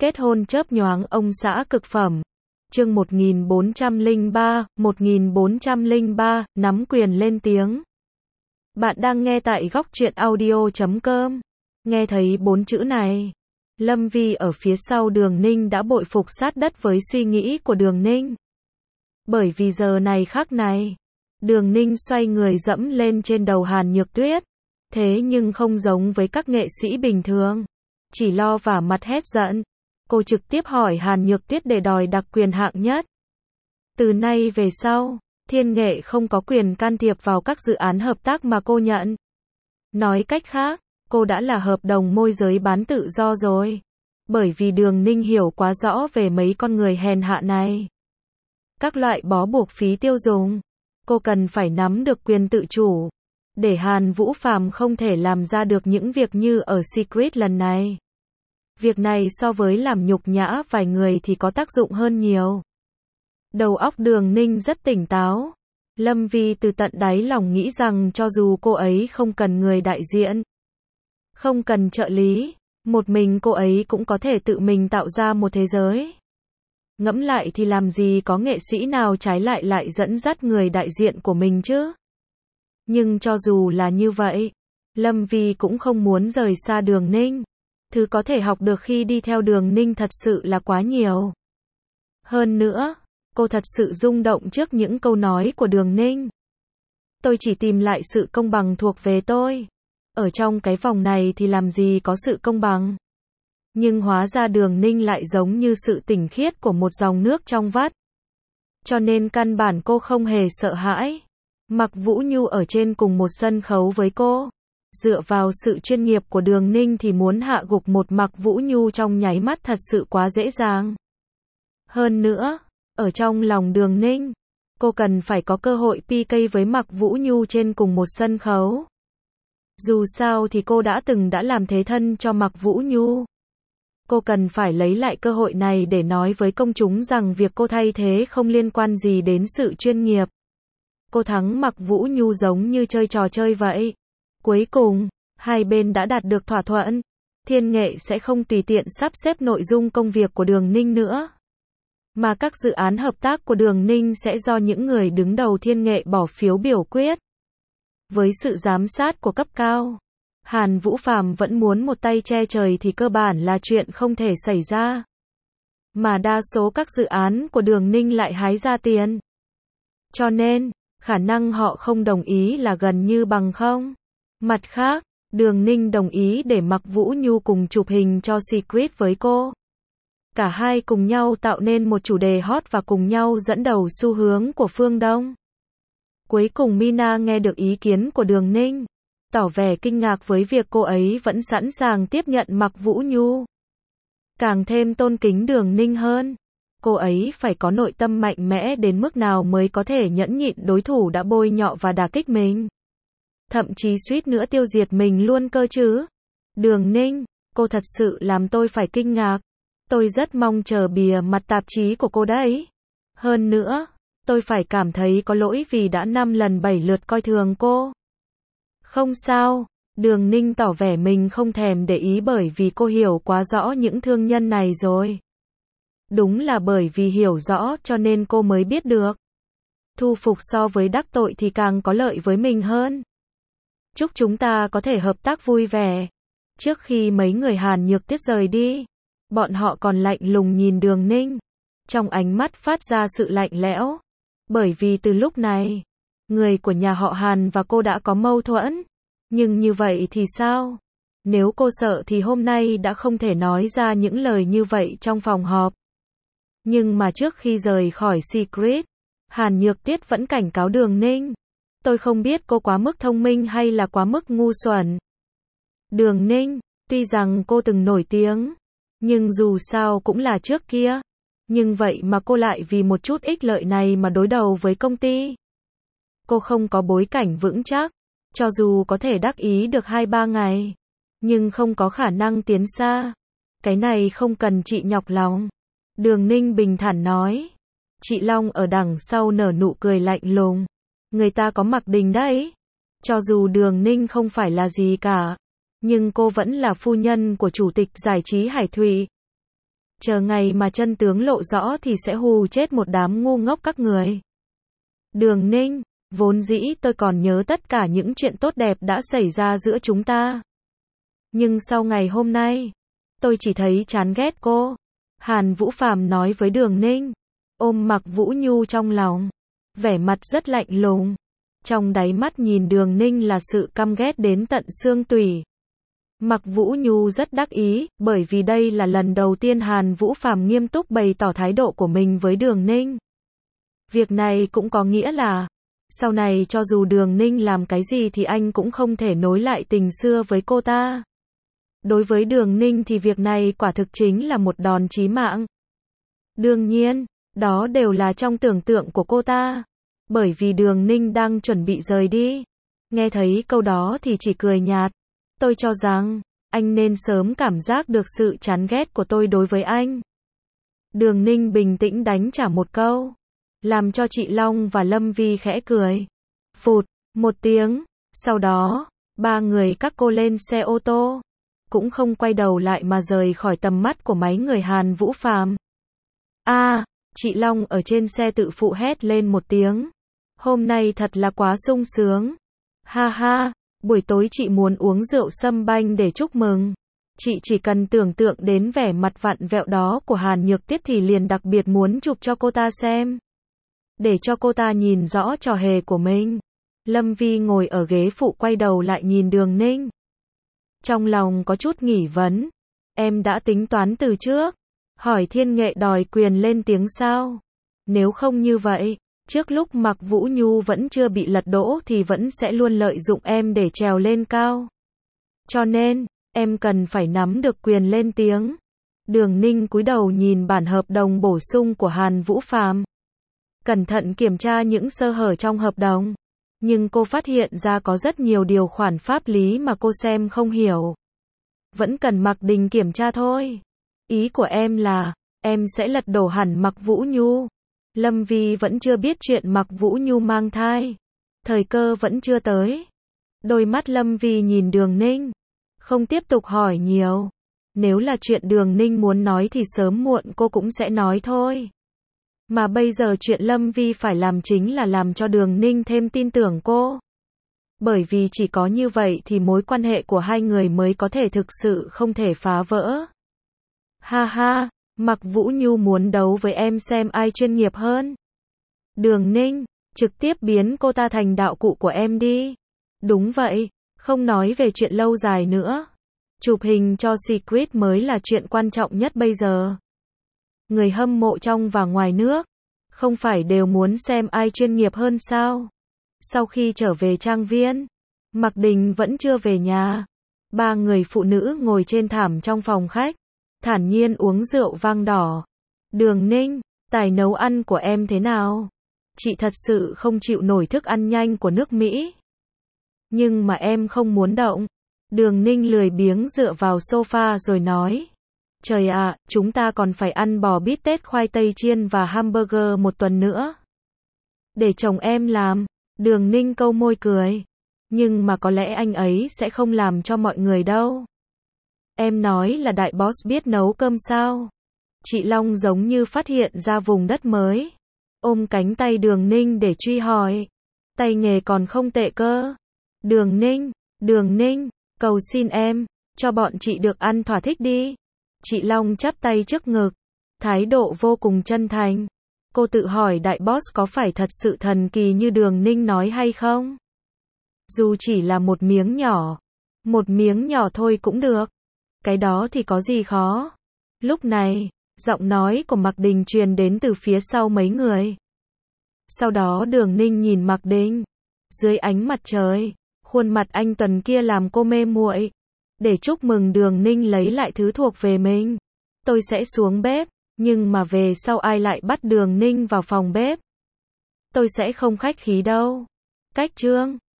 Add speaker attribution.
Speaker 1: Kết hôn chớp nhoáng ông xã cực phẩm. Chương 1403, nắm quyền lên tiếng. Bạn đang nghe tại góc truyện audio.com. Nghe thấy 4 chữ này, Lâm Vi ở phía sau Đường Ninh đã bội phục sát đất với suy nghĩ của Đường Ninh. Bởi vì giờ này khắc này, Đường Ninh xoay người dẫm lên trên đầu Hàn Nhược Tuyết. Thế nhưng không giống với các nghệ sĩ bình thường, chỉ lo vả mặt hết giận. Cô trực tiếp hỏi Hàn Nhược Tuyết để đòi đặc quyền hạng nhất. Từ nay về sau, Thiên Nghệ không có quyền can thiệp vào các dự án hợp tác mà cô nhận. Nói cách khác, cô đã là hợp đồng môi giới bán tự do rồi. Bởi vì Đường Ninh hiểu quá rõ về mấy con người hèn hạ này. Các loại bó buộc phí tiêu dùng, cô cần phải nắm được quyền tự chủ, để Hàn Vũ Phàm không thể làm ra được những việc như ở Secret lần này. Việc này so với làm nhục nhã vài người thì có tác dụng hơn nhiều. Đầu óc Đường Ninh rất tỉnh táo. Lâm Vi từ tận đáy lòng nghĩ rằng cho dù cô ấy không cần người đại diện, không cần trợ lý, một mình cô ấy cũng có thể tự mình tạo ra một thế giới. Ngẫm lại thì làm gì có nghệ sĩ nào trái lại dẫn dắt người đại diện của mình chứ? Nhưng cho dù là như vậy, Lâm Vi cũng không muốn rời xa Đường Ninh. Thứ có thể học được khi đi theo Đường Ninh thật sự là quá nhiều. Hơn nữa, cô thật sự rung động trước những câu nói của Đường Ninh. Tôi chỉ tìm lại sự công bằng thuộc về tôi. Ở trong cái vòng này thì làm gì có sự công bằng. Nhưng hóa ra Đường Ninh lại giống như sự tinh khiết của một dòng nước trong vắt. Cho nên căn bản cô không hề sợ hãi. Mặc Vũ Nhu ở trên cùng một sân khấu với cô. Dựa vào sự chuyên nghiệp của Đường Ninh thì muốn hạ gục một Mặc Vũ Nhu trong nháy mắt thật sự quá dễ dàng. Hơn nữa, ở trong lòng Đường Ninh, cô cần phải có cơ hội PK với Mặc Vũ Nhu trên cùng một sân khấu. Dù sao thì cô đã làm thế thân cho Mặc Vũ Nhu. Cô cần phải lấy lại cơ hội này để nói với công chúng rằng việc cô thay thế không liên quan gì đến sự chuyên nghiệp. Cô thắng Mặc Vũ Nhu giống như chơi trò chơi vậy. Cuối cùng, hai bên đã đạt được thỏa thuận. Thiên Nghệ sẽ không tùy tiện sắp xếp nội dung công việc của Đường Ninh nữa. Mà các dự án hợp tác của Đường Ninh sẽ do những người đứng đầu Thiên Nghệ bỏ phiếu biểu quyết. Với sự giám sát của cấp cao, Hàn Vũ Phàm vẫn muốn một tay che trời thì cơ bản là chuyện không thể xảy ra. Mà đa số các dự án của Đường Ninh lại hái ra tiền. Cho nên, khả năng họ không đồng ý là gần như bằng không. Mặt khác, Đường Ninh đồng ý để Mặc Vũ Nhu cùng chụp hình cho Secret với cô. Cả hai cùng nhau tạo nên một chủ đề hot và cùng nhau dẫn đầu xu hướng của phương Đông. Cuối cùng Mina nghe được ý kiến của Đường Ninh, tỏ vẻ kinh ngạc với việc cô ấy vẫn sẵn sàng tiếp nhận Mặc Vũ Nhu. Càng thêm tôn kính Đường Ninh hơn. Cô ấy phải có nội tâm mạnh mẽ đến mức nào mới có thể nhẫn nhịn đối thủ đã bôi nhọ và đả kích mình. Thậm chí suýt nữa tiêu diệt mình luôn cơ chứ. Đường Ninh, cô thật sự làm tôi phải kinh ngạc. Tôi rất mong chờ bìa mặt tạp chí của cô đấy. Hơn nữa, tôi phải cảm thấy có lỗi vì đã 5 lần 7 lượt coi thường cô. Không sao, Đường Ninh tỏ vẻ mình không thèm để ý bởi vì cô hiểu quá rõ những thương nhân này rồi. Đúng là bởi vì hiểu rõ cho nên cô mới biết được. Thu phục so với đắc tội thì càng có lợi với mình hơn. Chúc chúng ta có thể hợp tác vui vẻ. Trước khi mấy người Hàn Nhược Tuyết rời đi, bọn họ còn lạnh lùng nhìn Đường Ninh. Trong ánh mắt phát ra sự lạnh lẽo. Bởi vì từ lúc này, người của nhà họ Hàn và cô đã có mâu thuẫn. Nhưng như vậy thì sao? Nếu cô sợ thì hôm nay đã không thể nói ra những lời như vậy trong phòng họp. Nhưng mà trước khi rời khỏi Secret, Hàn Nhược Tuyết vẫn cảnh cáo Đường Ninh. Tôi không biết cô quá mức thông minh hay là quá mức ngu xuẩn. Đường Ninh, tuy rằng cô từng nổi tiếng, nhưng dù sao cũng là trước kia. Nhưng vậy mà cô lại vì một chút ích lợi này mà đối đầu với công ty. Cô không có bối cảnh vững chắc, cho dù có thể đắc ý được 2-3 ngày, nhưng không có khả năng tiến xa. Cái này không cần chị nhọc lòng. Đường Ninh bình thản nói. Chị Long ở đằng sau nở nụ cười lạnh lùng. Người ta có Mặc Đình đấy. Cho dù Đường Ninh không phải là gì cả, nhưng cô vẫn là phu nhân của chủ tịch giải trí Hải Thụy. Chờ ngày mà chân tướng lộ rõ thì sẽ hù chết một đám ngu ngốc các người. Đường Ninh, vốn dĩ tôi còn nhớ tất cả những chuyện tốt đẹp đã xảy ra giữa chúng ta. Nhưng sau ngày hôm nay, tôi chỉ thấy chán ghét cô. Hàn Vũ Phàm nói với Đường Ninh, ôm Mạc Vũ Nhu trong lòng, vẻ mặt rất lạnh lùng. Trong đáy mắt nhìn Đường Ninh là sự căm ghét đến tận xương tủy. Mạc Vũ Nhu rất đắc ý, bởi vì đây là lần đầu tiên Hàn Vũ Phàm nghiêm túc bày tỏ thái độ của mình với Đường Ninh. Việc này cũng có nghĩa là, sau này cho dù Đường Ninh làm cái gì thì anh cũng không thể nối lại tình xưa với cô ta. Đối với Đường Ninh thì việc này quả thực chính là một đòn chí mạng. Đương nhiên, đó đều là trong tưởng tượng của cô ta. Bởi vì Đường Ninh đang chuẩn bị rời đi. Nghe thấy câu đó thì chỉ cười nhạt. Tôi cho rằng, anh nên sớm cảm giác được sự chán ghét của tôi đối với anh. Đường Ninh bình tĩnh đánh trả một câu, làm cho chị Long và Lâm Vi khẽ cười. Phụt, một tiếng, sau đó, ba người các cô lên xe ô tô, cũng không quay đầu lại mà rời khỏi tầm mắt của mấy người Hàn Vũ Phàm. Chị Long ở trên xe tự phụ hét lên một tiếng. Hôm nay thật là quá sung sướng. Ha ha, buổi tối chị muốn uống rượu sâm banh để chúc mừng. Chị chỉ cần tưởng tượng đến vẻ mặt vặn vẹo đó của Hàn Nhược Tiết thì liền đặc biệt muốn chụp cho cô ta xem. Để cho cô ta nhìn rõ trò hề của mình. Lâm Vi ngồi ở ghế phụ quay đầu lại nhìn Đường Ninh. Trong lòng có chút nghi vấn. Em đã tính toán từ trước. Hỏi Thiên Nghệ đòi quyền lên tiếng sao? Nếu không như vậy, trước lúc Mạc Vũ Nhu vẫn chưa bị lật đổ thì vẫn sẽ luôn lợi dụng em để trèo lên cao. Cho nên, em cần phải nắm được quyền lên tiếng. Đường Ninh cúi đầu nhìn bản hợp đồng bổ sung của Hàn Vũ Phàm. Cẩn thận kiểm tra những sơ hở trong hợp đồng. Nhưng cô phát hiện ra có rất nhiều điều khoản pháp lý mà cô xem không hiểu. Vẫn cần Mạc Đình kiểm tra thôi. Ý của em là, em sẽ lật đổ hẳn Mạc Vũ Nhu. Lâm Vi vẫn chưa biết chuyện Mạc Vũ Nhu mang thai. Thời cơ vẫn chưa tới. Đôi mắt Lâm Vi nhìn Đường Ninh. Không tiếp tục hỏi nhiều. Nếu là chuyện Đường Ninh muốn nói thì sớm muộn cô cũng sẽ nói thôi. Mà bây giờ chuyện Lâm Vi phải làm chính là làm cho Đường Ninh thêm tin tưởng cô. Bởi vì chỉ có như vậy thì mối quan hệ của hai người mới có thể thực sự không thể phá vỡ. Ha ha, Mạc Vũ Nhu muốn đấu với em xem ai chuyên nghiệp hơn. Đường Ninh, trực tiếp biến cô ta thành đạo cụ của em đi. Đúng vậy, không nói về chuyện lâu dài nữa. Chụp hình cho Secret mới là chuyện quan trọng nhất bây giờ. Người hâm mộ trong và ngoài nước, không phải đều muốn xem ai chuyên nghiệp hơn sao? Sau khi trở về trang viên, Mạc Đình vẫn chưa về nhà. Ba người phụ nữ ngồi trên thảm trong phòng khách, thản nhiên uống rượu vang đỏ. Đường Ninh, tài nấu ăn của em thế nào? Chị thật sự không chịu nổi thức ăn nhanh của nước Mỹ. Nhưng mà em không muốn động. Đường Ninh lười biếng dựa vào sofa rồi nói. Trời ạ, chúng ta còn phải ăn bò bít tết khoai tây chiên và hamburger một tuần nữa. Để chồng em làm. Đường Ninh câu môi cười. Nhưng mà có lẽ anh ấy sẽ không làm cho mọi người đâu. Em nói là đại boss biết nấu cơm sao? Chị Long giống như phát hiện ra vùng đất mới. Ôm cánh tay Đường Ninh để truy hỏi. Tay nghề còn không tệ cơ. Đường Ninh, cầu xin em, cho bọn chị được ăn thỏa thích đi. Chị Long chắp tay trước ngực, thái độ vô cùng chân thành. Cô tự hỏi đại boss có phải thật sự thần kỳ như Đường Ninh nói hay không? Dù chỉ là một miếng nhỏ thôi cũng được. Cái đó thì có gì khó. Lúc này, giọng nói của Mạc Đình truyền đến từ phía sau mấy người. Sau đó Đường Ninh nhìn Mạc Đình. Dưới ánh mặt trời, khuôn mặt anh tuần kia làm cô mê muội. Để chúc mừng Đường Ninh lấy lại thứ thuộc về mình. Tôi sẽ xuống bếp, nhưng mà về sau ai lại bắt Đường Ninh vào phòng bếp? Tôi sẽ không khách khí đâu. Cách chương